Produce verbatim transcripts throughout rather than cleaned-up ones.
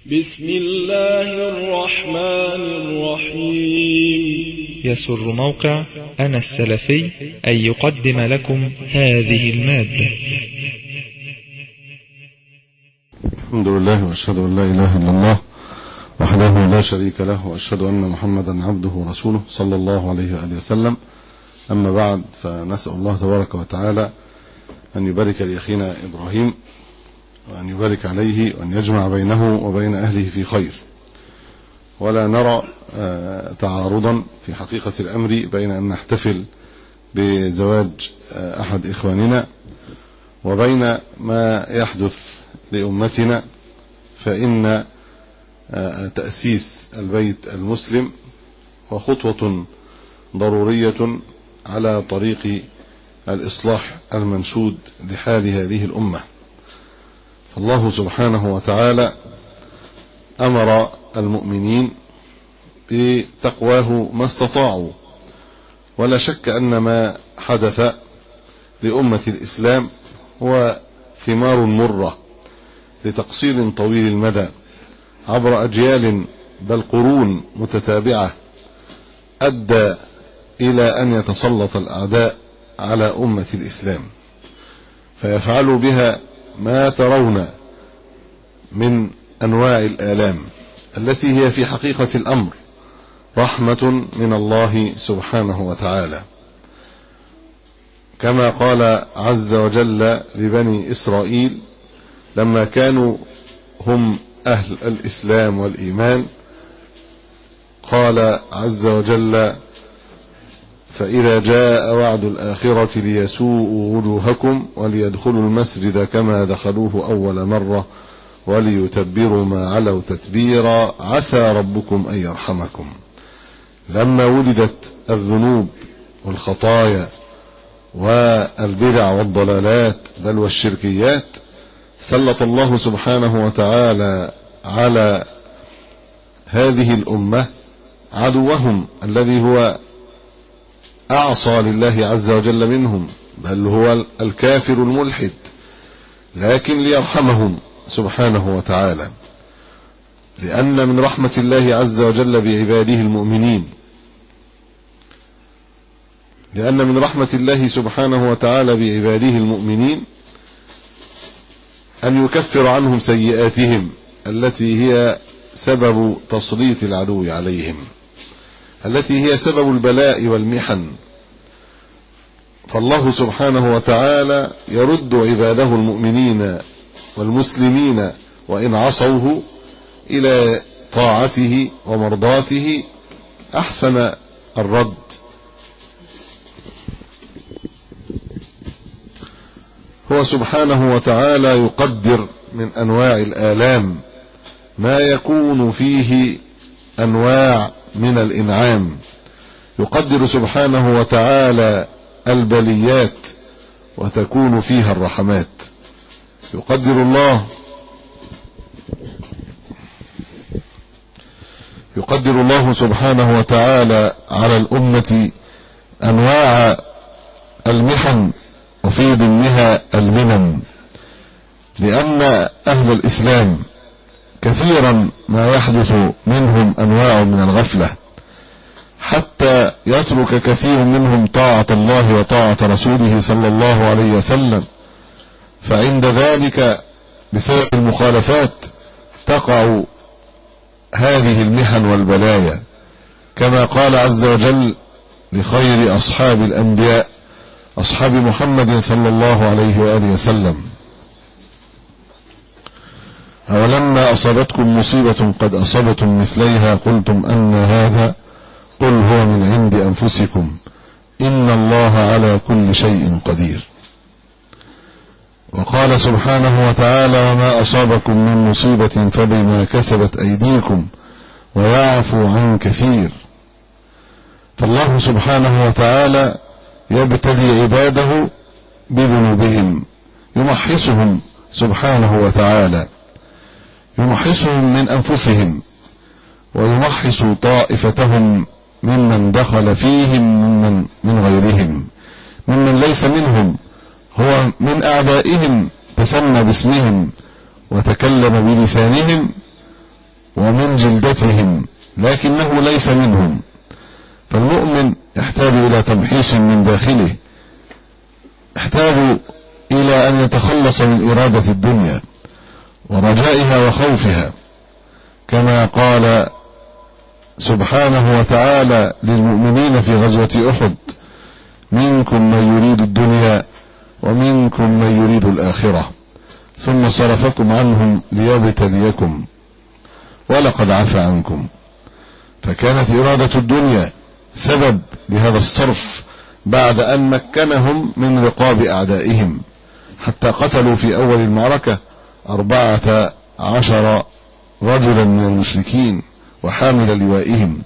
بسم الله الرحمن الرحيم. يسر موقع أنا السلفي أن يقدم لكم هذه المادة. الحمد لله وأشهد أن لا إله إلا الله وحده لا شريك له، وأشهد أن محمدا عبده ورسوله صلى الله عليه وآله وسلم. أما بعد، فنسأل الله تبارك وتعالى أن يبارك لأخينا إبراهيم، وأن يبارك عليه، وأن يجمع بينه وبين أهله في خير. ولا نرى تعارضا في حقيقة الأمر بين أن نحتفل بزواج أحد إخواننا وبين ما يحدث لأمتنا، فإن تأسيس البيت المسلم وخطوة ضرورية على طريق الإصلاح المنشود لحال هذه الأمة. فالله سبحانه وتعالى أمر المؤمنين بتقواه ما استطاعوا، ولا شك أن ما حدث لأمة الإسلام هو ثمار مرة لتقصير طويل المدى عبر أجيال بل قرون متتابعة، أدى إلى أن يتسلط الأعداء على أمة الإسلام فيفعلوا بها ما ترون من أنواع الآلام التي هي في حقيقة الأمر رحمة من الله سبحانه وتعالى، كما قال عز وجل لبني إسرائيل لما كانوا هم أهل الإسلام والإيمان. قال عز وجل: فإذا جاء وعد الآخرة ليسوءوا وجوهكم وليدخلوا المسجد كما دخلوه أول مرة وليتبروا ما علوا تتبيرا عسى ربكم أن يرحمكم. لما ولدت الذنوب والخطايا والبدع والضلالات بل والشركيات، سلط الله سبحانه وتعالى على هذه الأمة عدوهم الذي هو أعصى لله عز وجل منهم، بل هو الكافر الملحد، لكن ليرحمهم سبحانه وتعالى، لأن من رحمة الله عز وجل بعباده المؤمنين لأن من رحمة الله سبحانه وتعالى بعباده المؤمنين أن يكفر عنهم سيئاتهم التي هي سبب تسليط العدو عليهم، التي هي سبب البلاء والمحن. فالله سبحانه وتعالى يرد عباده المؤمنين والمسلمين وإن عصوه إلى طاعته ومرضاته أحسن الرد. هو سبحانه وتعالى يقدر من أنواع الآلام ما يكون فيه أنواع من الإنعام، يقدر سبحانه وتعالى البليات وتكون فيها الرحمات. يقدر الله يقدر الله سبحانه وتعالى على الأمة أنواع المحن وفي ضمنها المنن، لأن أهل الإسلام كثيرا ما يحدث منهم أنواع من الغفلة، حتى يترك كثير منهم طاعة الله وطاعة رسوله صلى الله عليه وسلم، فعند ذلك بسبب المخالفات تقع هذه المحن والبلايا، كما قال عز وجل لخير أصحاب الأنبياء أصحاب محمد صلى الله عليه وآله وسلم: أولما أصابتكم مصيبة قد أصبتم مثليها قلتم أن هذا قل هو من عند أنفسكم إن الله على كل شيء قدير. وقال سبحانه وتعالى: وما أصابكم من مصيبة فبما كسبت أيديكم ويعفو عن كثير. فالله سبحانه وتعالى يبتلي عباده بذنوبهم، يمحصهم سبحانه وتعالى، يمحصهم من أنفسهم ويمحص طائفتهم ممن دخل فيهم ممن من غيرهم، ممن ليس منهم، هو من أعدائهم تسمى باسمهم وتكلم بلسانهم إرادتهم لكنه ليس منهم. فالمؤمن يحتاج إلى تمحيص من داخله، يحتاج إلى أن يتخلص من إرادة الدنيا ورجائها وخوفها، كما قال سبحانه وتعالى للمؤمنين في غزوة أحد: منكم من يريد الدنيا ومنكم من يريد الآخرة ثم صرفكم عنهم ليبتليكم ولقد عفا عنكم. فكانت إرادة الدنيا سبب لهذا الصرف بعد أن مكنهم من رقاب أعدائهم، حتى قتلوا في أول المعركة أربعة عشر رجلا من المشركين وحامل لوائهم.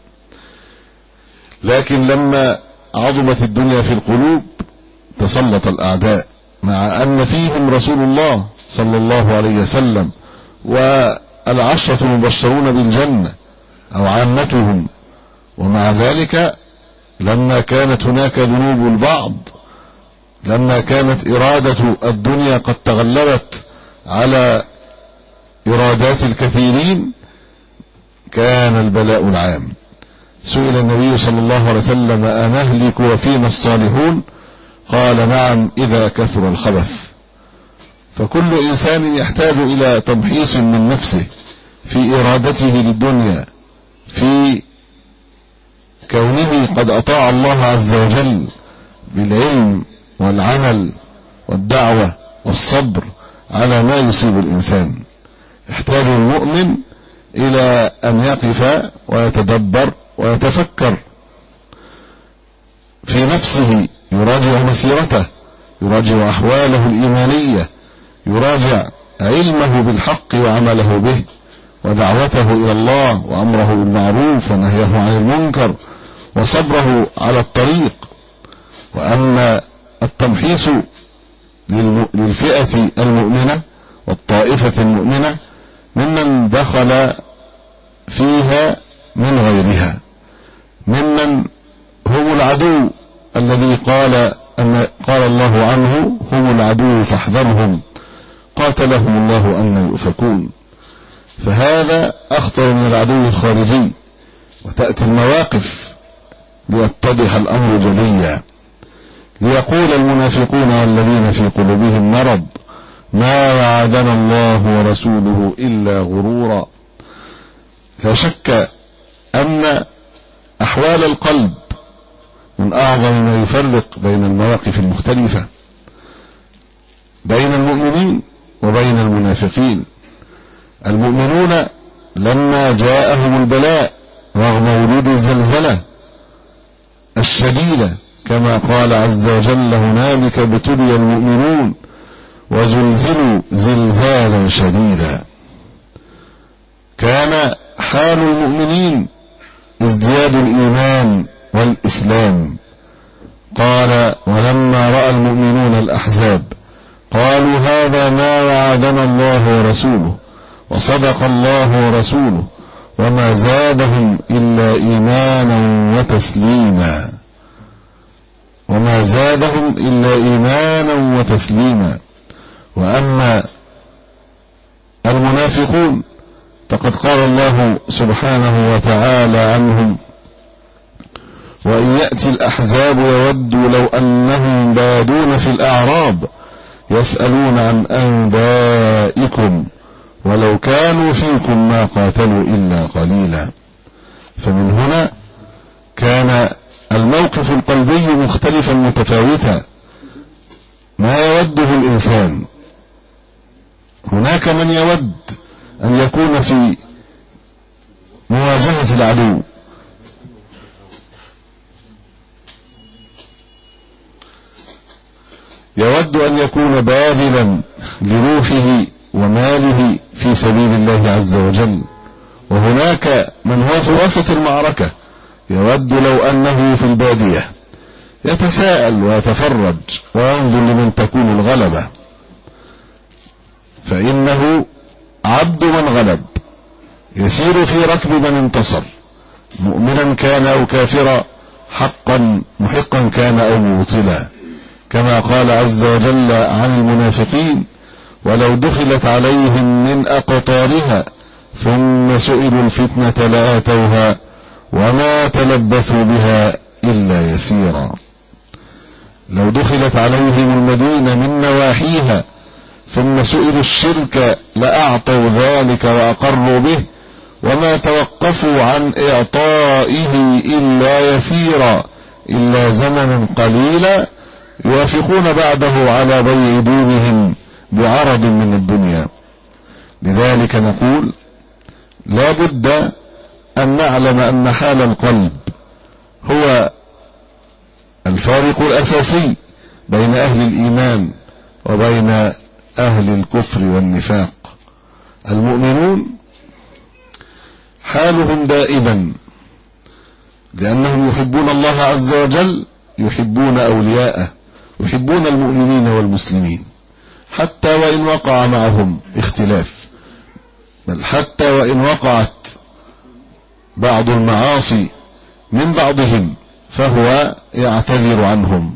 لكن لما عظمت الدنيا في القلوب تسلط الأعداء، مع أن فيهم رسول الله صلى الله عليه وسلم والعشرة المبشرون بالجنة أو عامتهم، ومع ذلك لما كانت هناك ذنوب البعض، لما كانت إرادة الدنيا قد تغلبت على إرادات الكثيرين، كان البلاء العام. سئل النبي صلى الله عليه وسلم: أنهلك وفينا الصالحون؟ قال: نعم إذا كثر الخبث. فكل إنسان يحتاج إلى تمحيص من نفسه في إرادته للدنيا، في كونه قد أطاع الله عز وجل بالعلم والعمل والدعوة والصبر على ما يصيب الإنسان. يحتاج المؤمن إلى أن يقف ويتدبر ويتفكر في نفسه، يراجع مسيرته، يراجع أحواله الإيمانية، يراجع علمه بالحق وعمله به، ودعوته إلى الله وأمره بالمعروف ونهيه عن المنكر وصبره على الطريق. وأما التمحيص للفئة المؤمنة والطائفة المؤمنة ممن دخل فيها من غيرها، ممن هم العدو الذي قال أن قال الله عنه: هم العدو فاحذرهم قاتلهم الله أن يؤفكون. فهذا أخطر من العدو الخارجي، وتأتي المواقف ليتضح الأمر جليا، ليقول المنافقون والذين في قلوبهم مرض: ما وعدنا الله ورسوله إلا غرورا. لا شك أن أحوال القلب من أعظم ما يفرق بين المواقف المختلفة بين المؤمنين وبين المنافقين. المؤمنون لما جاءهم البلاء رغم وجود الزلزلة الشديدة، كما قال عز وجل: هنالك ابتلي المؤمنون وزلزلوا زلزالا شديدا. كان حال المؤمنين ازدياد الإيمان والإسلام. قال: ولما رأى المؤمنون الأحزاب قالوا هذا ما وعدنا الله ورسوله وصدق الله ورسوله وما زادهم إلا إيمانا وتسليما وما زادهم إلا إيمانا وتسليما. وأما المنافقون فقد قال الله سبحانه وتعالى عنهم: وإن يأتي الأحزاب يودوا لو أنهم بادون في الأعراب يسألون عن أنبائكم ولو كانوا فيكم ما قاتلوا إلا قليلا. فمن هنا كان الموقف القلبي مختلفا متفاوتا، ما يوده الإنسان. هناك من يود أن يكون في مواجهة العدو، يود أن يكون باذلا لروحه وماله في سبيل الله عز وجل. وهناك من هو في وسط المعركة يود لو أنه في البادية، يتساءل ويتفرج وينظر لمن تكون الغلبة، فإنه عبد من غلب، يسير في ركب من انتصر، مؤمنا كان أو كافرا، حقا محقا كان أو مبطلا، كما قال عز وجل عن المنافقين: ولو دخلت عليهم من أقطارها ثم سئلوا الفتنة لآتوها وما تلبثوا بها إلا يسيرا. لو دخلت عليهم المدينة من نواحيها ثم سئلوا الشرك لأعطوا ذلك وأقروا به وما توقفوا عن إعطائه إلا يسيرا، إلا زمنا قليلا يوافقون بعده على بيع دينهم بعرض من الدنيا. لذلك نقول لا بد أن نعلم أن حال القلب هو الفارق الأساسي بين أهل الإيمان وبين أهل الكفر والنفاق. المؤمنون حالهم دائما لأنهم يحبون الله عز وجل، يحبون أولياءه، يحبون المؤمنين والمسلمين حتى وإن وقع معهم اختلاف، بل حتى وإن وقعت بعض المعاصي من بعضهم فهو يعتذر عنهم،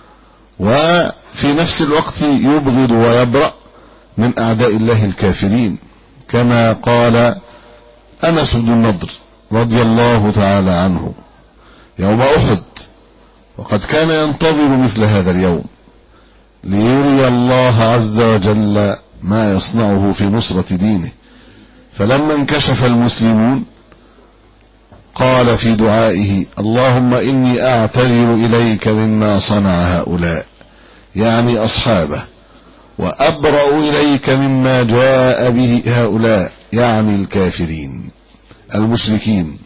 وفي نفس الوقت يبغض ويبرأ من أعداء الله الكافرين، كما قال أنس بن النضر رضي الله تعالى عنه يوم أحد، وقد كان ينتظر مثل هذا اليوم ليري الله عز وجل ما يصنعه في نصرة دينه، فلما انكشف المسلمون قال في دعائه: اللهم إني أعتذر إليك مما صنع هؤلاء، يعني أصحابه، وأبرأ إليك مما جاء به هؤلاء، يعني الكافرين المشركين.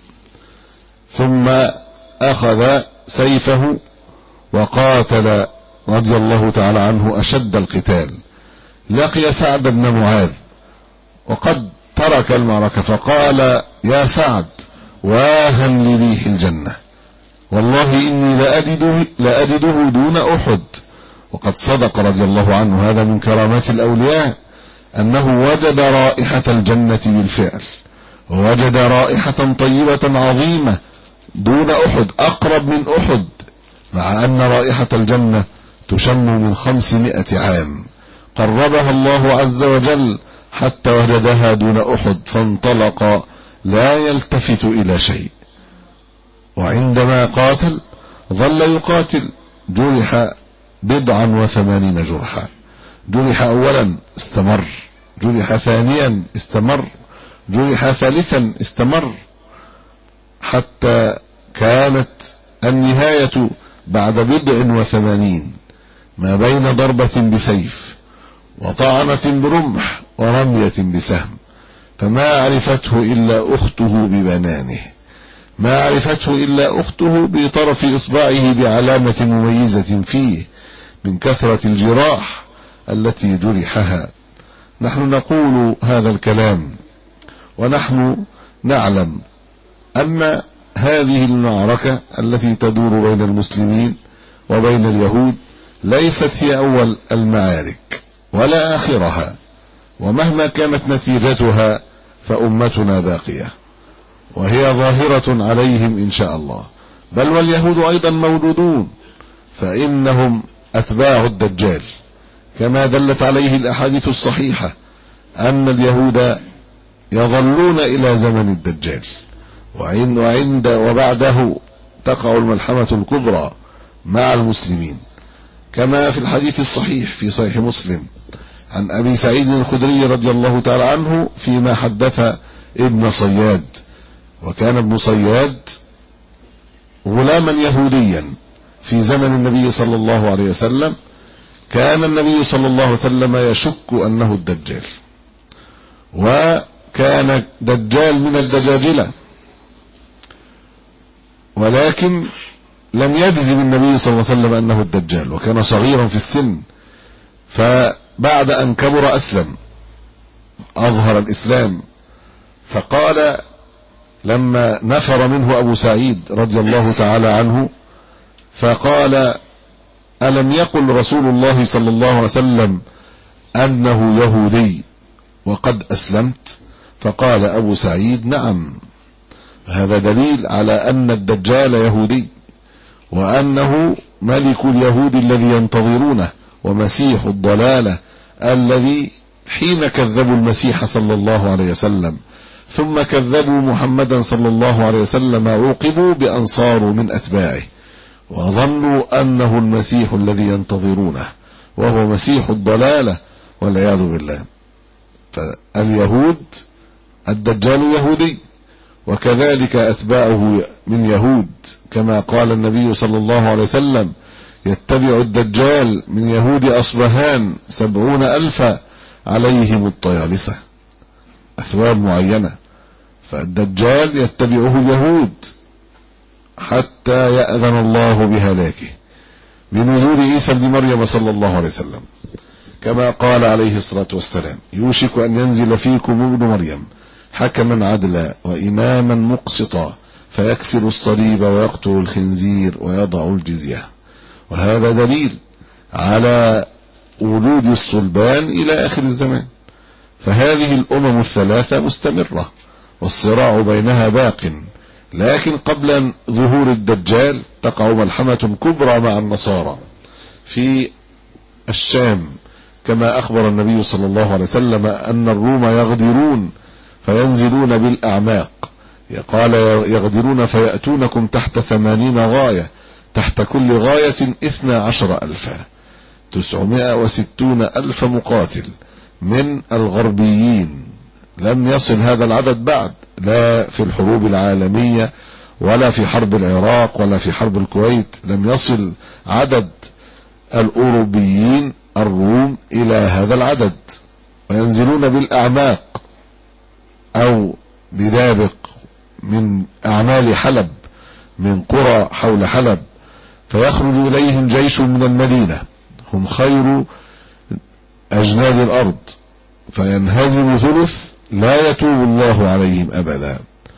ثم أخذ سيفه وقاتل رضي الله تعالى عنه أشد القتال، لقي سعد بن معاذ وقد ترك المعركة فقال: يا سعد واها لريح الجنة، والله إني لأجده, لأجده دون أحد. وقد صدق رضي الله عنه، هذا من كرامات الأولياء أنه وجد رائحة الجنة بالفعل، ووجد رائحة طيبة عظيمة دون أحد، أقرب من أحد، مع أن رائحة الجنة تشم من خمسمائة عام، قربها الله عز وجل حتى وجدها دون أحد، فانطلق لا يلتفت إلى شيء. وعندما قاتل ظل يقاتل، جرح بضعا وثمانين جرحا، جرح أولا استمر، جرح ثانيا استمر، جرح ثالثا استمر، حتى كانت النهاية بعد بضع وثمانين ما بين ضربة بسيف وطعنة برمح ورمية بسهم، فما عرفته إلا أخته ببنانه، ما عرفته إلا أخته بطرف إصبعه بعلامة مميزة فيه من كثرة الجراح التي جرحها. نحن نقول هذا الكلام ونحن نعلم أن هذه المعركة التي تدور بين المسلمين وبين اليهود ليست هي أول المعارك ولا آخرها، ومهما كانت نتيجتها فأمتنا باقية وهي ظاهرة عليهم إن شاء الله. بل واليهود أيضا موجودون، فإنهم أتباع الدجال، كما دلت عليه الأحاديث الصحيحة أن اليهود يظلون إلى زمن الدجال، وعند وبعده تقع الملحمة الكبرى مع المسلمين، كما في الحديث الصحيح في صحيح مسلم عن أبي سعيد الخدري رضي الله تعالى عنه فيما حدث ابن صياد. وكان ابن صياد غلاما يهوديا في زمن النبي صلى الله عليه وسلم، كان النبي صلى الله عليه وسلم يشك أنه الدجال، وكان دجال من الدجاجلة، ولكن لم يجزم النبي صلى الله عليه وسلم أنه الدجال، وكان صغيرا في السن، فبعد أن كبر أسلم، أظهر الإسلام، فقال لما نفر منه أبو سعيد رضي الله تعالى عنه فقال: ألم يقل رسول الله صلى الله عليه وسلم أنه يهودي وقد أسلمت؟ فقال أبو سعيد: نعم. هذا دليل على أن الدجال يهودي، وأنه ملك اليهود الذي ينتظرونه، ومسيح الضلالة الذي حين كذبوا المسيح صلى الله عليه وسلم ثم كذبوا محمدا صلى الله عليه وسلم عوقبوا بأن صاروا من أتباعه وظنوا أنه المسيح الذي ينتظرونه وهو مسيح الضلالة والعياذ بالله. فاليهود الدجال يهودي، وكذلك أتباعه من يهود، كما قال النبي صلى الله عليه وسلم يتبع الدجال من يهود أصبهان سبعون ألفا عليهم الطيالسة، أثواب معينة. فالدجال يتبعه اليهود حتى يأذن الله بهلاكه بنزول عيسى بن مريم صلى الله عليه وسلم، كما قال عليه الصلاة والسلام يوشك أن ينزل فيكم ابن مريم حكما عدلا وإماما مقسطا فيكسر الصليب ويقتل الخنزير ويضع الجزية. وهذا دليل على وجود الصلبان إلى آخر الزمان. فهذه الأمم الثلاثة مستمرة والصراع بينها باق، لكن قبل ظهور الدجال تقع ملحمة كبرى مع النصارى في الشام، كما أخبر النبي صلى الله عليه وسلم أن الروم يغدرون فينزلون بالأعماق، قال يغدرون فيأتونكم تحت ثمانين غاية، تحت كل غاية اثنى عشر ألفا، تسعمائة وستون ألف مقاتل من الغربيين. لم يصل هذا العدد بعد، لا في الحروب العالمية ولا في حرب العراق ولا في حرب الكويت، لم يصل عدد الأوروبيين الروم إلى هذا العدد. وينزلون بالأعماق أو بدابق من أعمال حلب، من قرى حول حلب، فيخرج إليهم جيش من المدينة هم خير أجناد الأرض، فينهزم ثلث لا يتوب الله عليهم أبدا،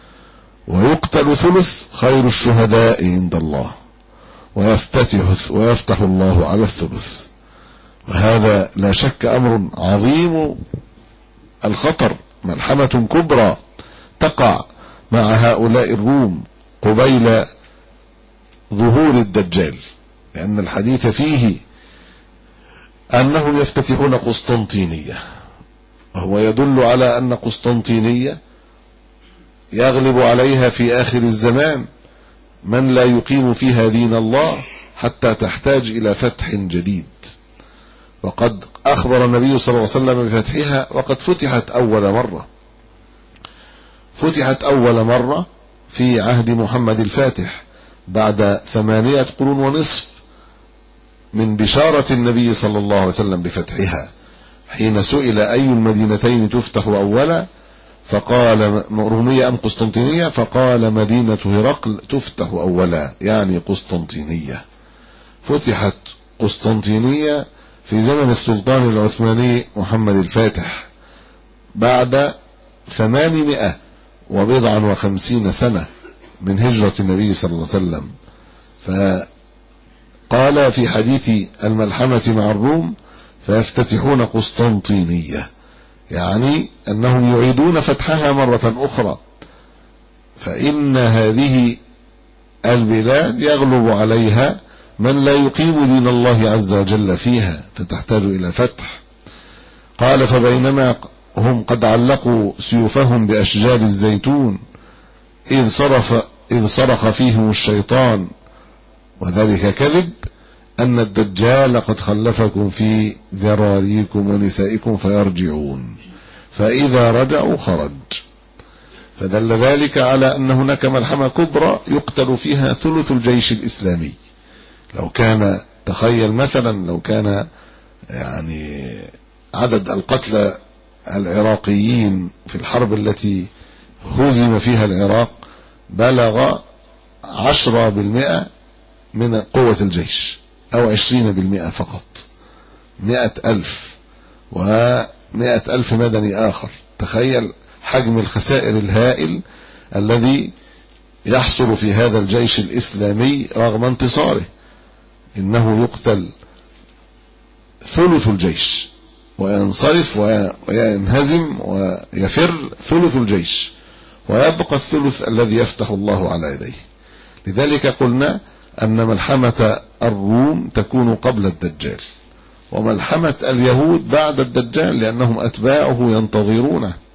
ويقتل ثلث خير الشهداء عند الله، ويفتتح, ويفتح الله على الثلث. وهذا لا شك أمر عظيم الخطر، ملحمة كبرى تقع مع هؤلاء الروم قبيل ظهور الدجال، لأن الحديث فيه أنهم يفتتحون قسطنطينية، وهو يدل على أن قسطنطينية يغلب عليها في آخر الزمان من لا يقيم فيها دين الله حتى تحتاج إلى فتح جديد. وقد أخبر النبي صلى الله عليه وسلم بفتحها، وقد فتحت أول مرة فتحت أول مرة في عهد محمد الفاتح بعد ثمانية قرون ونصف من بشارة النبي صلى الله عليه وسلم بفتحها، حين سئل أي المدينتين تفتح أولا فقال رومية أم قسطنطينية، فقال مدينة هرقل تفتح أولا، يعني قسطنطينية. فتحت قسطنطينية في زمن السلطان العثماني محمد الفاتح بعد ثمانمائة وبضعا وخمسين سنة من هجرة النبي صلى الله عليه وسلم. فقال في حديث الملحمة مع الروم فيفتتحون قسطنطينية، يعني أنهم يعيدون فتحها مرة أخرى، فإن هذه البلاد يغلب عليها من لا يقيم دين الله عز وجل فيها، فتحتاج إلى فتح. قال فبينما هم قد علقوا سيوفهم بأشجار الزيتون إذ صرف إذ صرخ فيهم الشيطان، وذلك كذب، أن الدجال قد خلفكم في ذراريكم ونسائكم فيرجعون، فإذا رجعوا خرج. فدل ذلك على أن هناك ملحمة كبرى يقتل فيها ثلث الجيش الإسلامي. لو كان تخيل مثلا لو كان يعني عدد القتلى العراقيين في الحرب التي هزم فيها العراق بلغ عشرة بالمئة من قوة الجيش، أو عشرين بالمئة فقط، مئة ألف ومئة ألف مدني آخر. تخيل حجم الخسائر الهائل الذي يحصل في هذا الجيش الإسلامي رغم انتصاره. إنه يقتل ثلث الجيش وينصرف وينهزم ويفر ثلث الجيش، ويبقى الثلث الذي يفتح الله على يديه. لذلك قلنا أن ملحمة الروم تكون قبل الدجال، وملحمة اليهود بعد الدجال، لأنهم أتباعه ينتظرونه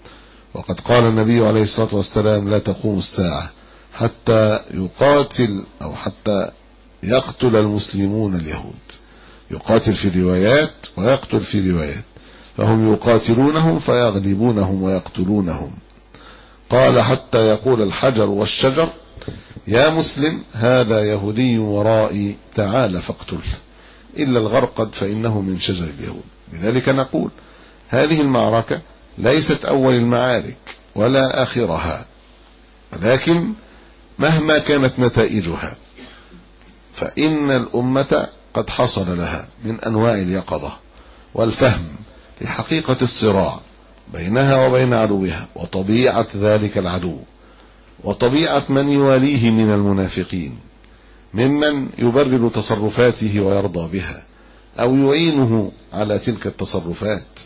وقد قال النبي عليه الصلاة والسلام: لا تقوم الساعة حتى يقاتل أو حتى يقتل المسلمون اليهود. يقاتل في روايات ويقتل في روايات، فهم يقاتلونهم فيغلبونهم ويقتلونهم. قال: حتى يقول الحجر والشجر: يا مسلم هذا يهودي ورائي تعال فاقتله، إلا الغرقد فإنه من شجر اليهود. لذلك نقول هذه المعركة ليست أول المعارك ولا آخرها، ولكن مهما كانت نتائجها فإن الأمة قد حصل لها من أنواع اليقظة والفهم لحقيقة الصراع بينها وبين عدوها، وطبيعة ذلك العدو، وطبيعة من يواليه من المنافقين، ممن يبرر تصرفاته ويرضى بها أو يعينه على تلك التصرفات،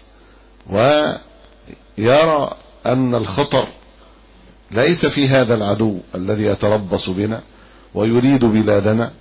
ويرى أن الخطر ليس في هذا العدو الذي يتربص بنا ويريد بلادنا،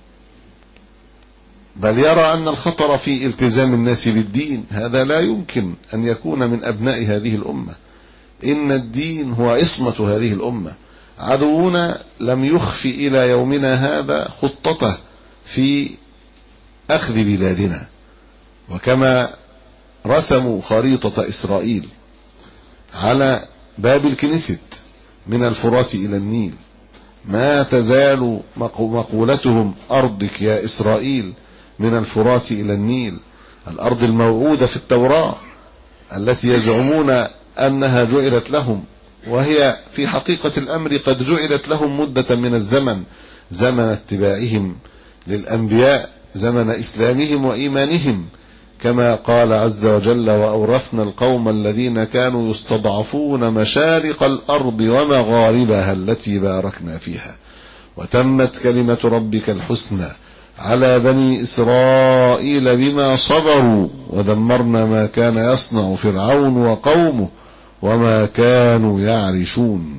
بل يرى أن الخطر في التزام الناس بالدين. هذا لا يمكن أن يكون من أبناء هذه الأمة. إن الدين هو عصمة هذه الأمة. عدونا لم يخفي إلى يومنا هذا خطته في أخذ بلادنا، وكما رسموا خريطة إسرائيل على باب الكنيست من الفرات إلى النيل، ما تزال مقولتهم: أرضك يا إسرائيل من الفرات إلى النيل. الأرض الموعودة في التوراة التي يزعمون أنها جعلت لهم، وهي في حقيقة الأمر قد جعلت لهم مدة من الزمن، زمن اتباعهم للأنبياء، زمن إسلامهم وإيمانهم، كما قال عز وجل: وأورثنا القوم الذين كانوا يستضعفون مشارق الأرض ومغاربها التي باركنا فيها وتمت كلمة ربك الحسنى على بني إسرائيل بما صبروا ودمرنا ما كان يصنع فرعون وقومه وما كانوا يعرشون.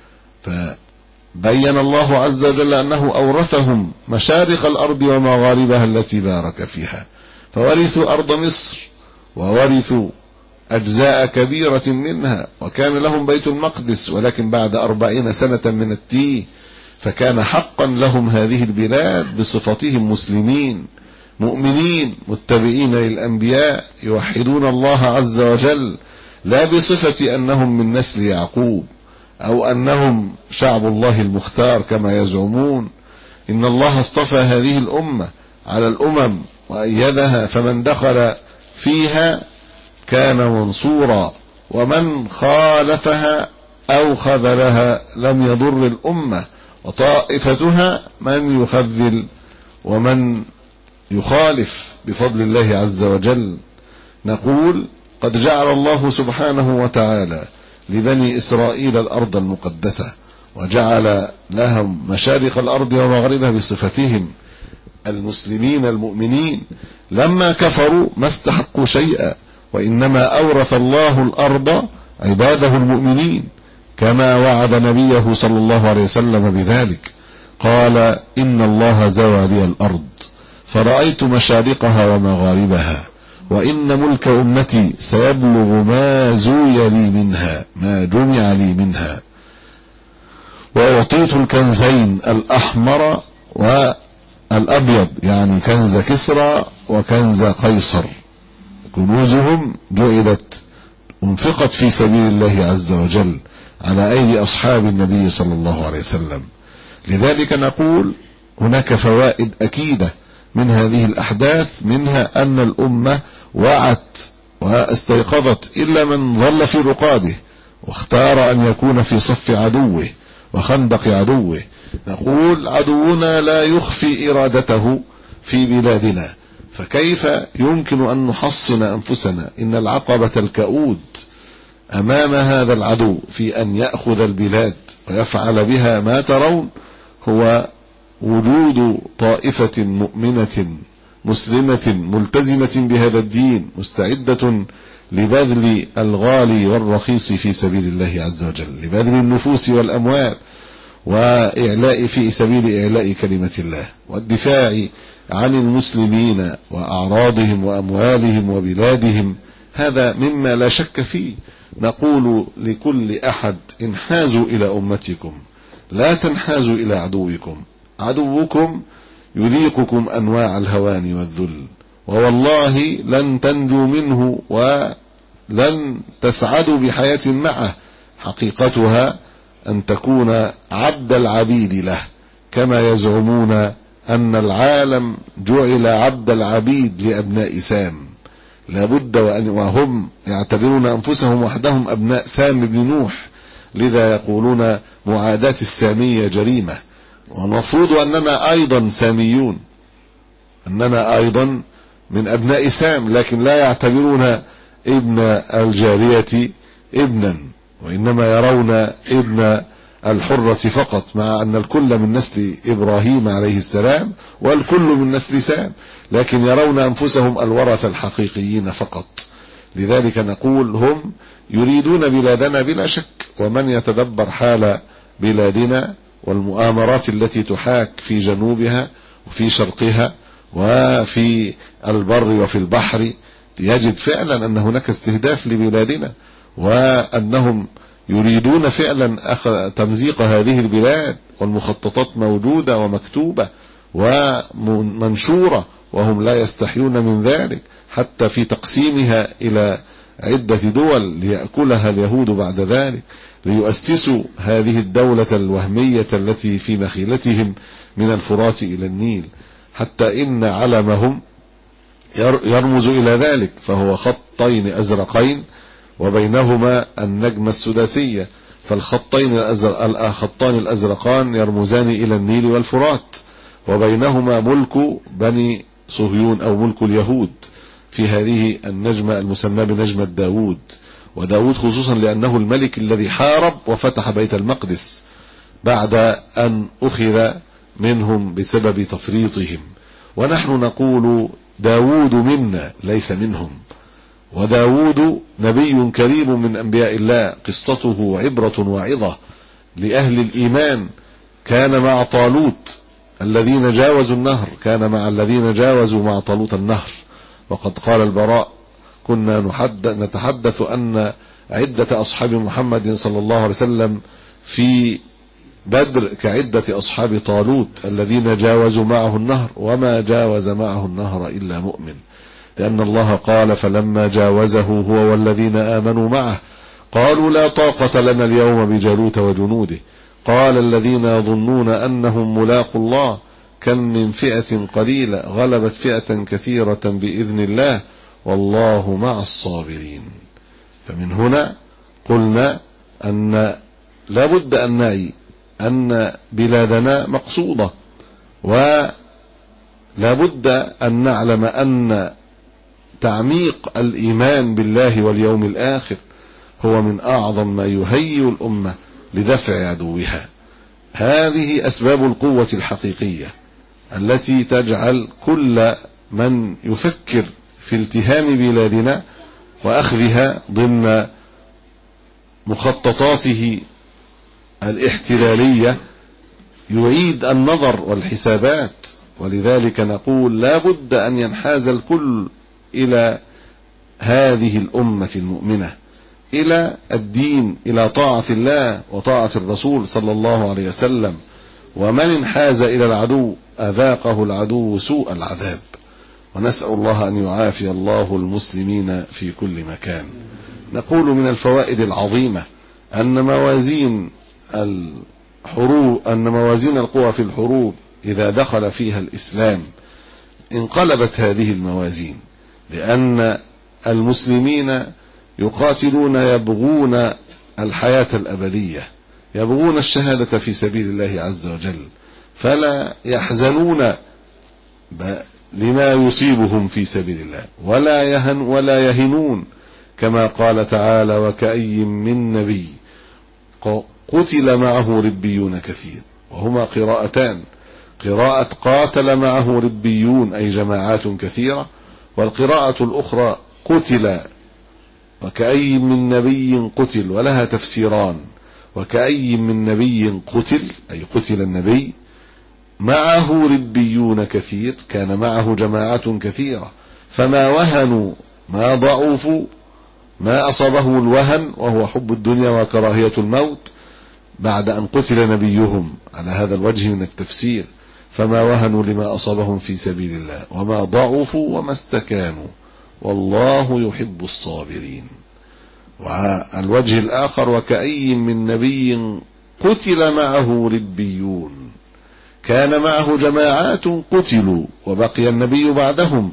فبين الله عز وجل أنه أورثهم مشارق الأرض ومغاربها التي بارك فيها، فورثوا أرض مصر وورثوا أجزاء كبيرة منها، وكان لهم بيت المقدس، ولكن بعد أربعين سنة من التيه، فكان حقا لهم هذه البلاد بصفتهم مسلمين مؤمنين متبعين للأنبياء يوحدون الله عز وجل، لا بصفة أنهم من نسل يعقوب أو أنهم شعب الله المختار كما يزعمون. إن الله اصطفى هذه الأمة على الأمم وأيدها، فمن دخل فيها كان منصورا، ومن خالفها أو خذلها لم يضر الأمة، وطائفتها من يخذل ومن يخالف بفضل الله عز وجل. نقول: قد جعل الله سبحانه وتعالى لبني إسرائيل الأرض المقدسة، وجعل لهم مشارق الأرض ومغربها بصفتهم المسلمين المؤمنين. لما كفروا ما استحقوا شيئا، وإنما أورث الله الأرض عباده المؤمنين، كما وعد نبيه صلى الله عليه وسلم بذلك. قال: إن الله زوى لي الأرض فرأيت مشارقها ومغاربها، وإن ملك أمتي سيبلغ ما زوي لي منها، ما جمع لي منها، وأعطيت الكنزين الأحمر والأبيض، يعني كنز كسرى وكنز قيصر، كنوزهم جعلت انفقت في سبيل الله عز وجل على أيدي أصحاب النبي صلى الله عليه وسلم. لذلك نقول هناك فوائد أكيدة من هذه الأحداث، منها أن الأمة وعت واستيقظت، إلا من ظل في رقاده واختار أن يكون في صف عدوه وخندق عدوه. نقول: عدونا لا يخفي إرادته في بلادنا، فكيف يمكن أن نحصن أنفسنا؟ إن العقبة الكؤود أمام هذا العدو في أن يأخذ البلاد ويفعل بها ما ترون هو وجود طائفة مؤمنة مسلمة ملتزمة بهذا الدين، مستعدة لبذل الغالي والرخيص في سبيل الله عز وجل، لبذل النفوس والأموال وإعلاء في سبيل إعلاء كلمة الله والدفاع عن المسلمين وأعراضهم وأموالهم وبلادهم. هذا مما لا شك فيه. نقول لكل أحد: انحازوا إلى أمتكم، لا تنحازوا إلى عدوكم. عدوكم يذيقكم أنواع الهوان والذل، ووالله لن تنجوا منه ولن تسعدوا بحياة معه. حقيقتها أن تكون عبد العبيد له، كما يزعمون أن العالم جعل عبد العبيد لأبناء سام. لابد وأن وهم يعتبرون أنفسهم وحدهم أبناء سام بن نوح، لذا يقولون معاداة السامية جريمة. والمفروض أننا أيضا ساميون، أننا أيضا من أبناء سام، لكن لا يعتبرون ابن الجارية ابنا، وإنما يرون ابن الحرة فقط، مع أن الكل من نسل إبراهيم عليه السلام والكل من نسل سام، لكن يرون أنفسهم الورثة الحقيقيين فقط. لذلك نقول هم يريدون بلادنا بلا شك، ومن يتدبر حال بلادنا والمؤامرات التي تحاك في جنوبها وفي شرقها وفي البر وفي البحر يجد فعلا أن هناك استهداف لبلادنا، وأنهم يريدون فعلا أخذ تمزيق هذه البلاد، والمخططات موجودة ومكتوبة ومنشورة، وهم لا يستحيون من ذلك، حتى في تقسيمها إلى عدة دول ليأكلها اليهود بعد ذلك، ليؤسسوا هذه الدولة الوهمية التي في مخيلتهم من الفرات إلى النيل، حتى إن علمهم يرمز إلى ذلك، فهو خطين أزرقين وبينهما النجمة السداسية، فالخطين الخطان الأزرقان يرمزان إلى النيل والفرات، وبينهما ملك بني صهيون أو ملك اليهود في هذه النجمة المسمى بنجمة داود. وداود خصوصا لأنه الملك الذي حارب وفتح بيت المقدس بعد أن أخذ منهم بسبب تفريطهم. ونحن نقول داود منا ليس منهم، وداود نبي كريم من أنبياء الله، قصته عبرة وعظة لأهل الإيمان. كان مع طالوت الذين جاوزوا النهر، كان مع الذين جاوزوا مع طالوت النهر. وقد قال البراء: كنا نتحدث أن عدة أصحاب محمد صلى الله عليه وسلم في بدر كعدة أصحاب طالوت الذين جاوزوا معه النهر، وما جاوز معه النهر إلا مؤمن، لأن الله قال: فلما جاوزه هو والذين آمنوا معه قالوا لا طاقة لنا اليوم بجالوت وجنوده، قال الذين يظنون أنهم ملاقوا الله كم من فئة قليلة غلبت فئة كثيرة بإذن الله والله مع الصابرين. فمن هنا قلنا أن لا بد أن نعي أن بلادنا مقصودة، ولا بد أن نعلم أن تعميق الإيمان بالله واليوم الآخر هو من أعظم ما يهيئ الأمة لدفع عدوها. هذه أسباب القوة الحقيقية التي تجعل كل من يفكر في التهام بلادنا وأخذها ضمن مخططاته الاحتلالية يعيد النظر والحسابات. ولذلك نقول لا بد أن ينحاز الكل إلى هذه الأمة المؤمنة، إلى الدين، إلى طاعة الله وطاعة الرسول صلى الله عليه وسلم. ومن انحاز إلى العدو أذاقه العدو سوء العذاب، ونسأل الله أن يعافي الله المسلمين في كل مكان. نقول من الفوائد العظيمة أن موازين الحروب أن موازين القوى في الحروب إذا دخل فيها الإسلام انقلبت هذه الموازين، لأن المسلمين يقاتلون يبغون الحياة الأبدية، يبغون الشهادة في سبيل الله عز وجل، فلا يحزنون لما يصيبهم في سبيل الله، ولا يهن ولا يهنون، كما قال تعالى: وكأي من نبي قتل معه ربيون كثير. وهما قراءتان: قراءة قاتل معه ربيون أي جماعات كثيرة، والقراءة الأخرى قتل، وكأي من نبي قتل، ولها تفسيران: وكأي من نبي قتل أي قتل النبي، معه ربيون كثير كان معه جماعات كثيرة، فما وهنوا ما ضعفوا ما أصابهم الوهن وهو حب الدنيا وكراهية الموت بعد أن قتل نبيهم على هذا الوجه من التفسير، فما وهنوا لما أصابهم في سبيل الله وما ضعفوا وما استكانوا والله يحب الصابرين. والوجه الآخر وكأي من نبي قتل معه ربيون، كان معه جماعات قتلوا وبقي النبي بعدهم،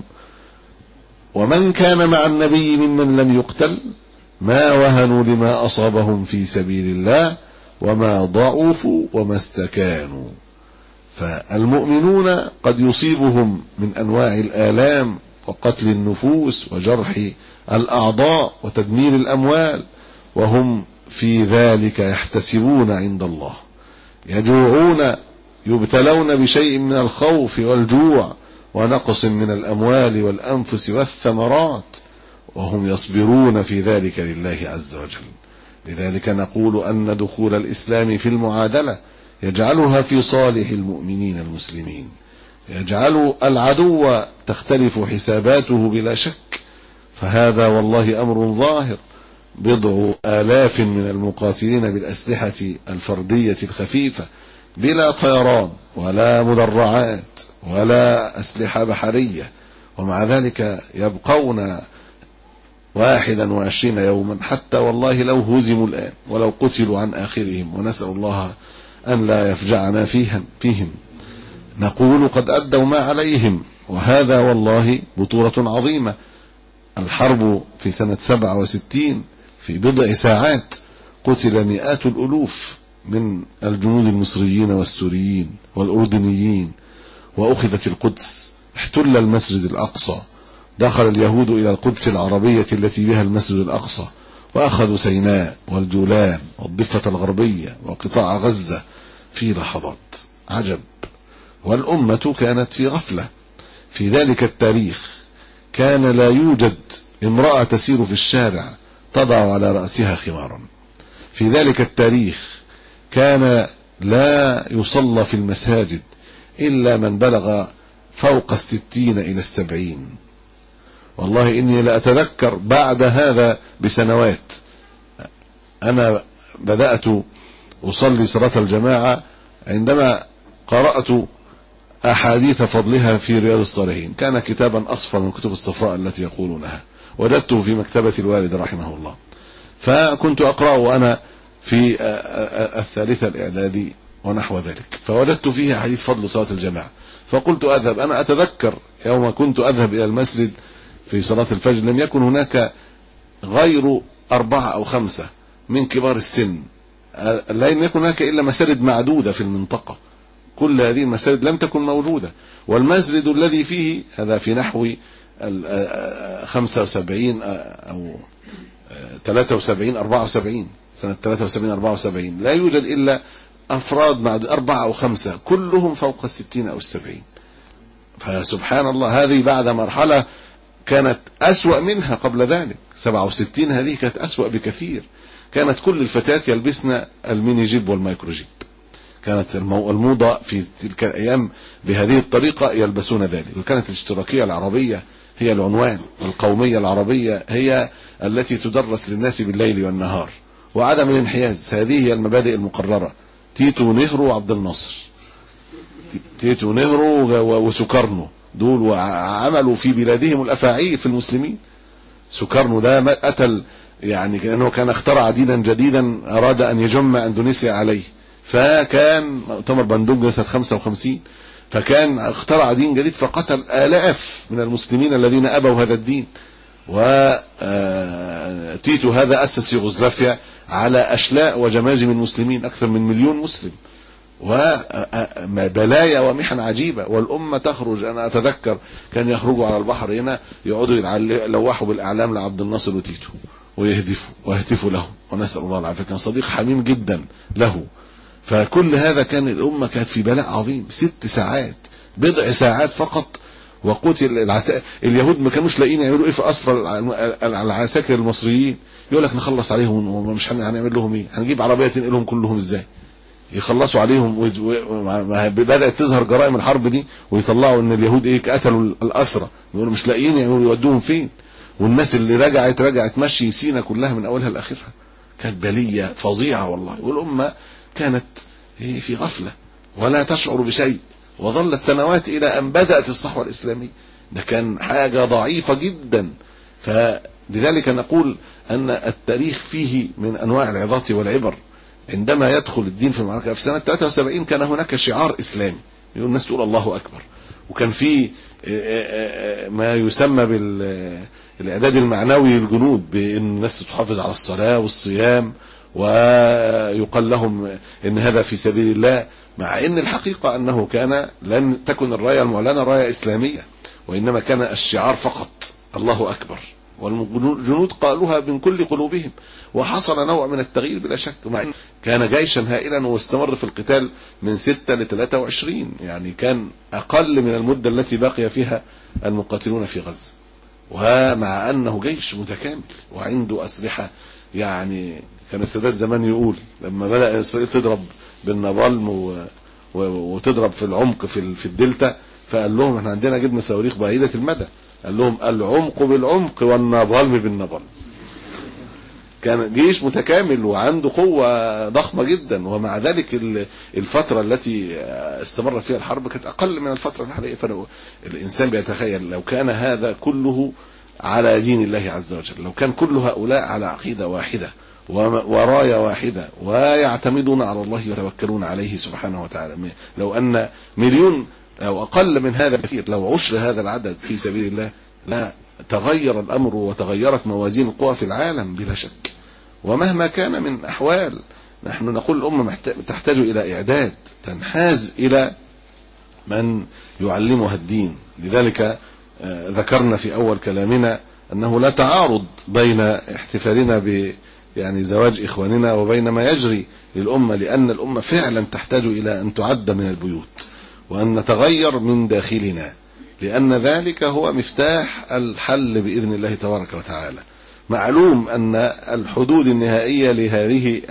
ومن كان مع النبي ممن لم يقتل ما وهنوا لما أصابهم في سبيل الله وما ضعفوا وما استكانوا. فالمؤمنون قد يصيبهم من أنواع الآلام وقتل النفوس وجرح الأعضاء وتدمير الأموال، وهم في ذلك يحتسبون عند الله، يجوعون يبتلون بشيء من الخوف والجوع ونقص من الأموال والأنفس والثمرات، وهم يصبرون في ذلك لله عز وجل. لذلك نقول أن دخول الإسلام في المعادلة يجعلها في صالح المؤمنين المسلمين، يجعل العدو تختلف حساباته بلا شك، فهذا والله أمر ظاهر. بضع آلاف من المقاتلين بالأسلحة الفردية الخفيفة بلا طيران ولا مدرعات ولا أسلحة بحرية، ومع ذلك يبقون واحدا وعشرين يوما، حتى والله لو هزموا الآن ولو قتلوا عن آخرهم، ونسأل الله أن لا يفجعنا فيهم. نقول قد أدوا ما عليهم، وهذا والله بطولة عظيمة. الحرب في سنة سبعة وستين في بضع ساعات قتل مئات الألوف من الجنود المصريين والسوريين والأردنيين، وأخذت القدس، احتل المسجد الأقصى، دخل اليهود إلى القدس العربية التي بها المسجد الأقصى، وأخذوا سيناء والجولان والضفة الغربية وقطاع غزة في لحظات. عجب. والأمة كانت في غفلة. في ذلك التاريخ كان لا يوجد امرأة تسير في الشارع تضع على رأسها خمارا. في ذلك التاريخ كان لا يصلى في المساجد إلا من بلغ فوق الستين إلى السبعين. والله إني لأتذكر بعد هذا بسنوات أنا بدأت أصلي صلاة الجماعة عندما قرأت أحاديث فضلها في رياض الصالحين، كان كتابا أصفر من كتب الصفراء التي يقولونها، وجدته في مكتبة الوالد رحمه الله، فكنت أقرأ وأنا في الثالثة الإعدادي ونحو ذلك، فوجدت فيها حديث فضل صلاة الجماعة، فقلت أذهب. أنا أتذكر يوم كنت أذهب إلى المسجد في صلاة الفجر لم يكن هناك غير أربعة أو خمسة من كبار السن، لم يكن هناك إلا مساجد معدودة في المنطقة، كل هذه المساجد لم تكن موجودة. والمسجد الذي فيه هذا في نحو خمسة وسبعين أو ثلاثة وسبعين أربعة وسبعين، سنة ثلاثة وسبعين أربعة وسبعين، لا يوجد إلا أفراد معدود أربعة أو خمسة كلهم فوق الستين أو السبعين. فسبحان الله، هذه بعد مرحلة كانت أسوأ منها قبل ذلك. سبعة وستين هذه كانت أسوأ بكثير، كانت كل الفتيات يلبسن الميني جيب والمايكرو جيب، كانت الموضة في تلك الأيام بهذه الطريقة يلبسون ذلك. وكانت الاشتراكية العربية هي العنوان، والقومية العربية هي التي تدرس للناس بالليل والنهار، وعدم الانحياز هذه هي المبادئ المقررة. تيتو نهرو وعبد الناصر، تيتو نهرو وسكرنو دول وعملوا في بلادهم الأفاعيل في المسلمين. سكرنو ده قتل يعني كأنه كان اخترع دينا جديدا أراد أن يجمع اندونيسيا عليه، فكان مؤتمر بندوق سنة خمسة وخمسين، فكان اخترع دين جديد فقتل آلاف من المسلمين الذين أبوا هذا الدين. وتيتو هذا أسس يوغوسلافيا على أشلاء وجماجم المسلمين، أكثر من مليون مسلم، وبلايا ومحن عجيبة. والأمة تخرج، أنا أتذكر كان يخرجوا على البحر هنا يقعدوا يلوحوا بالأعلام لعبد الناصر وتيتو ويهدفوا ويهتفوا لهم، ونسأل الله العافية. كان صديق حميم جدا له. فكل هذا كان الأمة كانت في بلاء عظيم. ست ساعات بضع ساعات فقط وقتل العساكر. اليهود ما كانوش لاقيين يعملوا ايه في اسرى العساكر المصريين، يقول لك نخلص عليهم ومش هنعمل لهم ايه، هنجيب عربيه تنقلهم كلهم ازاي يخلصوا عليهم. بدات تظهر جرائم الحرب دي ويطلعوا ان اليهود ايه قتلوا الاسرى، يقولوا مش لاقيين يعملوا يودوهم فين. والناس اللي رجعت رجعت مشي سينا كلها من اولها لاخرها. كانت بلية فظيعة والله، والامة كانت في غفلة ولا تشعر بشيء، وظلت سنوات الى ان بدأت الصحوة الاسلامية. ده كان حاجة ضعيفة جدا. فلذلك نقول ان التاريخ فيه من انواع العظات والعبر. عندما يدخل الدين في المعركة في سنة ثلاثة وسبعين كان هناك شعار اسلامي، يقول الناس تقول الله اكبر، وكان في ما يسمى بالاعداد المعنوي للجنود، بان الناس تحافظ على الصلاة والصيام، ويقال لهم ان هذا في سبيل الله، مع ان الحقيقة انه كان لم تكن الراية المعلنة راية اسلامية، وانما كان الشعار فقط الله اكبر، والجنود قالوها من كل قلوبهم، وحصل نوع من التغيير بلا شك. مع إن كان جيشا هائلا واستمر في القتال من ستة لثلاثة وعشرين، يعني كان اقل من المدة التي بقي فيها المقاتلون في غزة، ومع انه جيش متكامل وعنده اسلحة. يعني كان السادات زمان يقول لما بدأ اسرائيل تضرب بالنابالم وتضرب في العمق في في الدلتا، فقال لهم احنا عندنا جبنا صواريخ بعيدة المدى، قال لهم العمق بالعمق والنابالم بالنابالم. كان جيش متكامل وعنده قوة ضخمة جدا، ومع ذلك الفترة التي استمرت فيها الحرب كانت أقل من الفترة الحالية. فالإنسان بيتخيل لو كان هذا كله على دين الله عز وجل، لو كان كل هؤلاء على عقيدة واحدة وراية واحدة ويعتمدون على الله ويتوكلون عليه سبحانه وتعالى، لو أن مليون أو أقل من هذا كثير، لو عشر هذا العدد في سبيل الله، لا تغير الأمر وتغيرت موازين القوى في العالم بلا شك. ومهما كان من أحوال، نحن نقول الأمة تحتاج إلى إعداد، تنحاز إلى من يعلمها الدين. لذلك ذكرنا في أول كلامنا أنه لا تعارض بين احتفالنا ب يعني زواج إخواننا وبين ما يجري للأمة، لأن الأمة فعلا تحتاج إلى أن تعد من البيوت وأن نتغير من داخلنا، لأن ذلك هو مفتاح الحل بإذن الله تبارك وتعالى. معلوم أن الحدود النهائية لهذه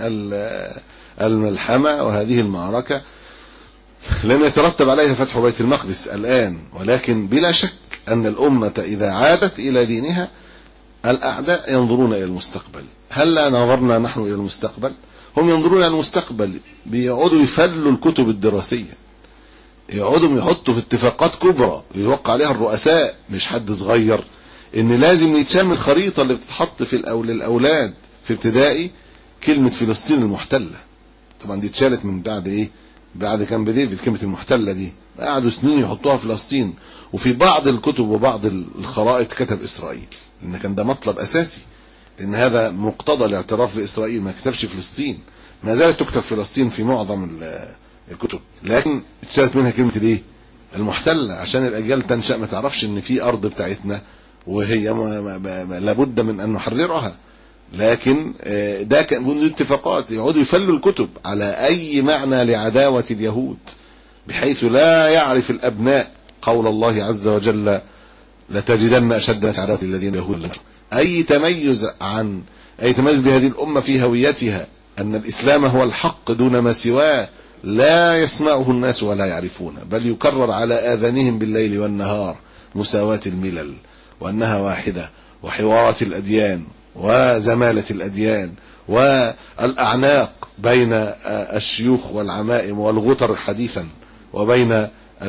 الملحمة وهذه المعركة لن يترتب عليها فتح بيت المقدس الآن، ولكن بلا شك أن الأمة إذا عادت إلى دينها الأعداء ينظرون إلى المستقبل. هل لا نظرنا نحن إلى المستقبل؟ هم ينظرون إلى المستقبل، بيقعدوا يفلوا الكتب الدراسية، يقعدوا يحطوا في اتفاقات كبرى يوقع عليها الرؤساء مش حد صغير، ان لازم يتشام الخريطة اللي بتتحط في الأولاد في ابتدائي كلمة فلسطين المحتلة. طبعا دي اتشالت من بعد ايه، بعد كامب ديفيد. كلمة المحتلة دي قعدوا سنين يحطوها فلسطين، وفي بعض الكتب وبعض الخرائط كتب إسرائيل، لأن كان ده مطلب أساسي، لأن هذا مقتضى الاعتراف بإسرائيل، ما كتبش فلسطين. ما زالت تكتب فلسطين في معظم الكتب، لكن اتشالت منها كلمة الايه المحتلة، عشان الأجيال تنشأ ما تعرفش ان في أرض بتاعتنا وهي ما ما ما لابد من أن نحررها. لكن ده كان من اتفاقات، يقعدوا يفلوا الكتب على أي معنى لعداوة اليهود، بحيث لا يعرف الأبناء قول الله عز وجل لتجدن أشد عداوة الذين يهود. أي تميز عن أي تميز بهذه الأمة في هويتها أن الإسلام هو الحق دون ما سواه لا يسمعه الناس ولا يعرفونه، بل يكرر على آذانهم بالليل والنهار مساواة الملل، وأنها واحدة، وحوارات الأديان وزمالة الأديان، والأعناق بين الشيوخ والعمائم والغتر حديثا، وبين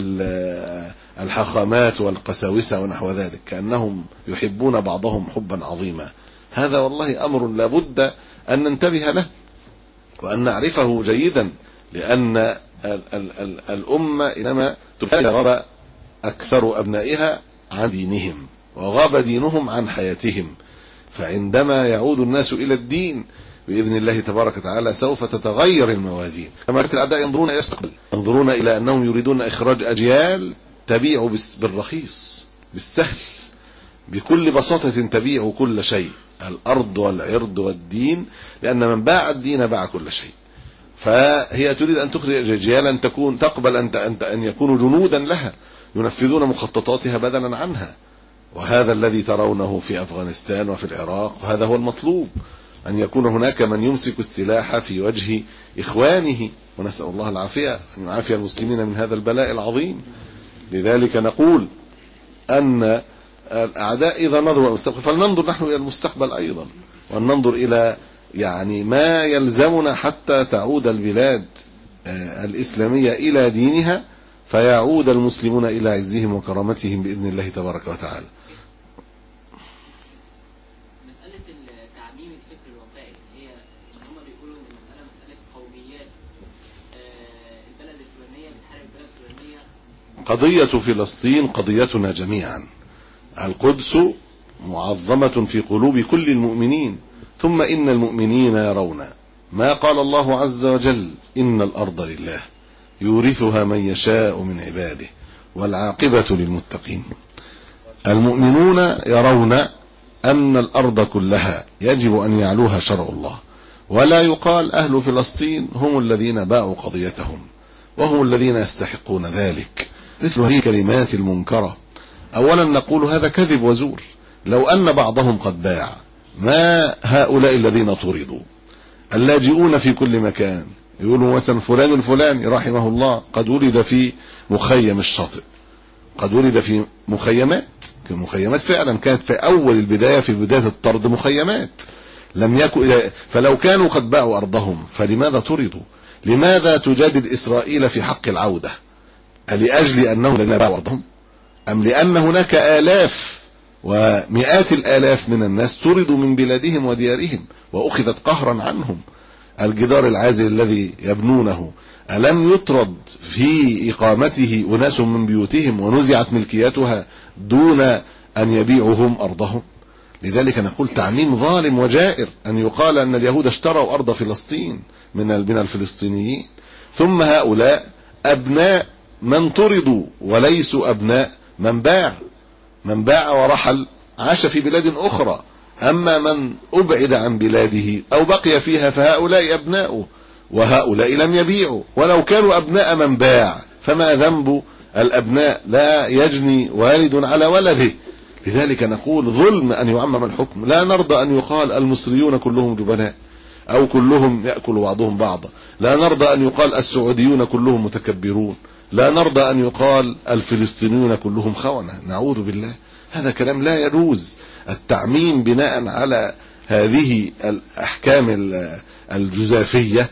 الحاخامات والقساوسة ونحو ذلك، كأنهم يحبون بعضهم حبا عظيما. هذا والله أمر لابد أن ننتبه له وأن نعرفه جيدا، لأن ال ال ال الأمة إنما غاب أكثر أبنائها عن دينهم وغاب دينهم عن حياتهم، فعندما يعود الناس إلى الدين بإذن الله تبارك وتعالى سوف تتغير الموازين. كما كانت الأعداء ينظرون إلى المستقبل، ينظرون إلى أنهم يريدون إخراج أجيال تبيع بالرخيص بالسهل، بكل بساطة تبيع كل شيء، الأرض والعرض والدين، لأن من باع الدين باع كل شيء. فهي تريد أن تخرج أجيالا تكون تقبل أن أن يكونوا جنودا لها ينفذون مخططاتها بدلا عنها، وهذا الذي ترونه في أفغانستان وفي العراق، وهذا هو المطلوب، أن يكون هناك من يمسك السلاح في وجه إخوانه، ونسأل الله العافية أن يعافي المسلمين من هذا البلاء العظيم. لذلك نقول أن الأعداء إذا نظروا إلى المستقبل فلننظر نحن إلى المستقبل أيضا، وننظر إلى يعني ما يلزمنا حتى تعود البلاد الإسلامية إلى دينها، فيعود المسلمون إلى عزهم وكرامتهم بإذن الله تبارك وتعالى. مسألة التعميم الفكر الواقعي هي هم بيقولوا إن المسألة مسألة قوميات، البلد الفلانية بتحارب البلد الفلانية. قضية فلسطين قضيتنا جميعا، القدس معظمة في قلوب كل المؤمنين، ثم إن المؤمنين يرون ما قال الله عز وجل: إن الأرض لله يورثها من يشاء من عباده والعاقبة للمتقين. المؤمنون يرون أن الأرض كلها يجب أن يعلوها شرع الله، ولا يقال أهل فلسطين هم الذين باعوا قضيتهم وهم الذين يستحقون ذلك. مثل هذه الكلمات المنكرة أولا نقول هذا كذب وزور. لو أن بعضهم قد باع، ما هؤلاء الذين طردوا اللاجئون في كل مكان يقولوا مثلا فلان الفلاني رحمه الله قد ولد في مخيم الشاطئ، قد ولد في مخيمات، مخيمات فعلا كانت في أول البداية، في بداية الطرد مخيمات لم يكن، فلو كانوا قد باعوا أرضهم فلماذا طردوا؟ لماذا تجادل إسرائيل في حق العودة؟ لأجل أنهم الذين باعوا أرضهم، أم لأن هناك آلاف ومئات الآلاف من الناس طردوا من بلادهم وديارهم وأخذت قهرا عنهم؟ الجدار العازل الذي يبنونه ألم يطرد في إقامته أناس من بيوتهم ونزعت ملكيتها دون أن يبيعوا هم أرضهم؟ لذلك نقول تعميم ظالم وجائر أن يقال أن اليهود اشتروا أرض فلسطين من من الفلسطينيين، ثم هؤلاء أبناء من طردوا وليسوا أبناء من باع، من باع ورحل عاش في بلاد أخرى. أما من أبعد عن بلاده أو بقي فيها فهؤلاء أبناؤه، وهؤلاء لم يبيعوا، ولو كانوا أبناء من باع فما ذنب الأبناء؟ لا يجني والد على ولده. لذلك نقول ظلم أن يعمم الحكم. لا نرضى أن يقال المصريون كلهم جبناء أو كلهم يأكل بعضهم بعضا، لا نرضى أن يقال السعوديون كلهم متكبرون، لا نرضى أن يقال الفلسطينيون كلهم خونة. نعوذ بالله، هذا كلام لا يجوز. التعميم بناء على هذه الأحكام الجزافية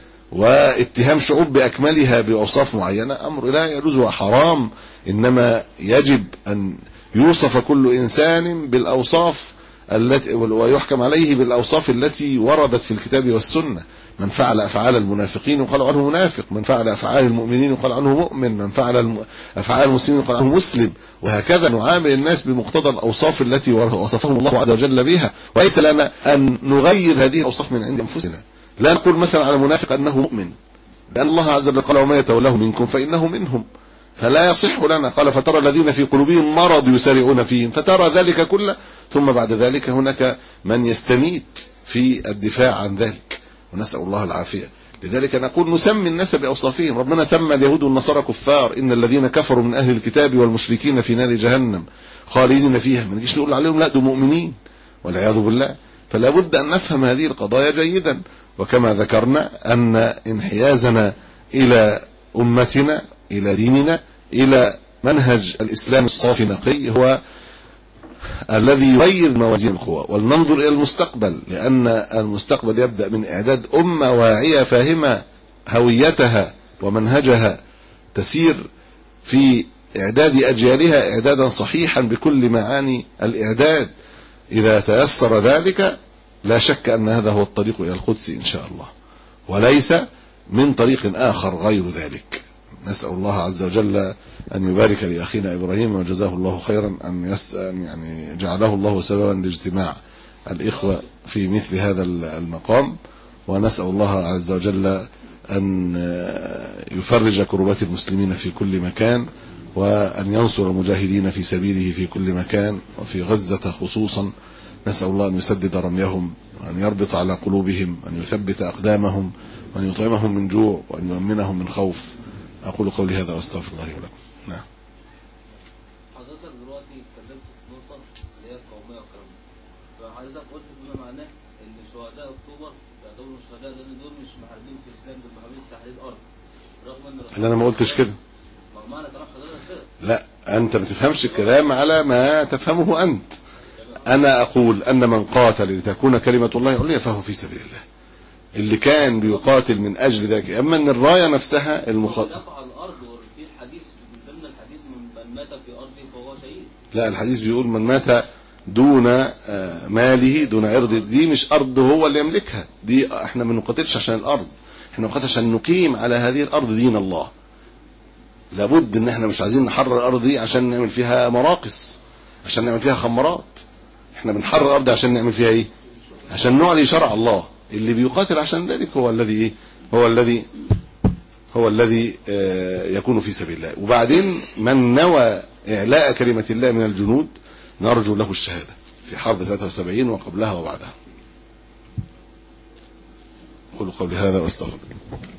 واتهام شعوب بأكملها بأوصاف معينة أمر لا يجوز وحرام. إنما يجب أن يوصف كل إنسان بالأوصاف التي ويحكم عليه بالأوصاف التي وردت في الكتاب والسنة. من فعل أفعال المنافقين يقال عنه منافق، من فعل أفعال المؤمنين يقال عنه مؤمن، من فعل أفعال المسلمين يقال عنه مسلم، وهكذا نعامل الناس بمقتضى الأوصاف التي وصفهم الله عز وجل بها. وليس لنا أن نغير هذه الأوصاف من عند أنفسنا. لا نقول مثلا على المنافق أنه مؤمن، لأن الله عز وجل قال: وما يتولاه منكم فإنه منهم. فلا يصح لنا، قال: فترى الذين في قلوبهم مرض يسارعون فيهم، فترى ذلك كله، ثم بعد ذلك هناك من يستميت في الدفاع عن ذلك، ونسأل الله العافية. لذلك نقول نسمي الناس بأوصافهم. ربنا سمى اليهود والنصارى كفار: إن الذين كفروا من أهل الكتاب والمشركين في نار جهنم خالدين فيها. ما نجيش نقول عليهم لا دول مؤمنين والعياذ بالله. فلا بد أن نفهم هذه القضايا جيدا. وكما ذكرنا أن انحيازنا إلى أمتنا، إلى ديننا، إلى منهج الإسلام الصافي نقي هو الذي يغير موازين القوى. ولننظر إلى المستقبل، لأن المستقبل يبدأ من إعداد أمة واعية فاهمة هويتها ومنهجها، تسير في إعداد أجيالها إعدادا صحيحا بكل معاني الإعداد. إذا تيسر ذلك لا شك أن هذا هو الطريق إلى القدس إن شاء الله، وليس من طريق آخر غير ذلك. نسأل الله عز وجل أن يبارك لأخينا إبراهيم وجزاه الله خيرا، أن يسأل يعني جعله الله سببا لاجتماع الإخوة في مثل هذا المقام. ونسأل الله عز وجل أن يفرج كربات المسلمين في كل مكان، وأن ينصر المجاهدين في سبيله في كل مكان، وفي غزة خصوصا. نسأل الله أن يسدد رميهم، وأن يربط على قلوبهم، وأن يثبت أقدامهم، وأن يطعمهم من جوع، وأن يؤمنهم من خوف. أقول قولي هذا وأستغفر الله ولكم. نعم. حضرتك دلوقتي اتكلمت في نقطة اللي هي القومية والكلام ده، فحضرتك قلت بما معناه إن شهداء أكتوبر يعتبروا الشهداء لأن دول مش محاربين في الإسلام، دول محاربين تحرير أرض، رغم إن اللي أنا ما قلتش كده. ما معنى كلام حضرتك كده؟ لا، أنت ما تفهمش الكلام على ما تفهمه أنت. أنا أقول أن من قاتل لتكون كلمة الله عليا فهو في سبيل الله، اللي كان بيقاتل من أجل ذلك. أما أن الراية نفسها المخاطبة دفع الأرض، وفي الحديث من ضمن الحديث من مات في أرضه فهو شهيد. لا، الحديث بيقول من مات دون ماله دون عرضه، دي مش أرض هو اللي يملكها، دي احنا ما بنقاتلش عشان الأرض، احنا بنقاتل عشان نقيم على هذه الأرض دين الله. لابد ان احنا مش عايزين نحرر الأرض دي عشان نعمل فيها مراقص، عشان نعمل فيها خمرات. احنا بنحرر الأرض عشان نعمل فيها ايه؟ عشان نعلي شرع الله. اللي بيقاتل عشان ذلك هو الذي ايه؟ هو الذي هو الذي اه يكون في سبيل الله. وبعدين من نوى إعلاء كلمة الله من الجنود نرجو له الشهادة في حرب ثلاثة وسبعين وقبلها وبعدها. قولوا قولي هذا واستغفر الله.